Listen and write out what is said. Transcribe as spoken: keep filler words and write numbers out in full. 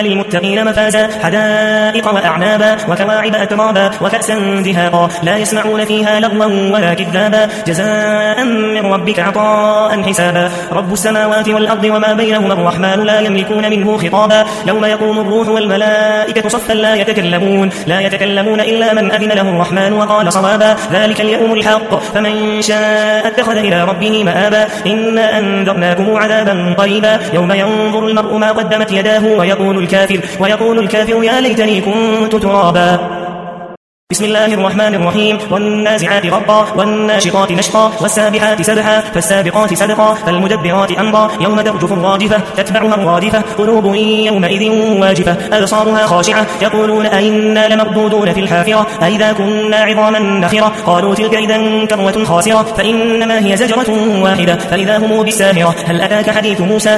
للمتقين مفازا حدائق وأعنابا وكواعب أترابا وكأسا دهاقا لا يسمعون فيها لغوا ولا كذابا جزاء من ربك عطاء حسابا رب السماوات والأرض وما بينهما الرحمن لا يملكون منه خطابا يوم يقوم الروح والملائكة صفا لا يتكلمون لا يتكلمون إلا من أذن له الرحمن وقال صوابا ذلك اليوم الحق فمن شاء اتخذ إلى ربه مآبا إنا أنذرناكم عذابا قريبا يوم ينظر المرء ما قدمت يداه ويقول الكافر ويقول الكافر يا ليتني كنت ترابا بسم الله الرحمن الرحيم والنازعات غرقا والناشطات نشطا والسابحات سبحا فالسابقات سبقا فالمدبرات أمرا يوم ترجف الراجفة تتبعها الرادفة قلوب يومئذ واجفة أبصارها خاشعة يقولون أئنا لمردودون في الحافرة أئذا كنا عظاما نخرة قالوا تلك إذا كرة خاسرة فإنما هي زجرة واحدة فإذا هم بالساهرة هل أتاك حديث موسى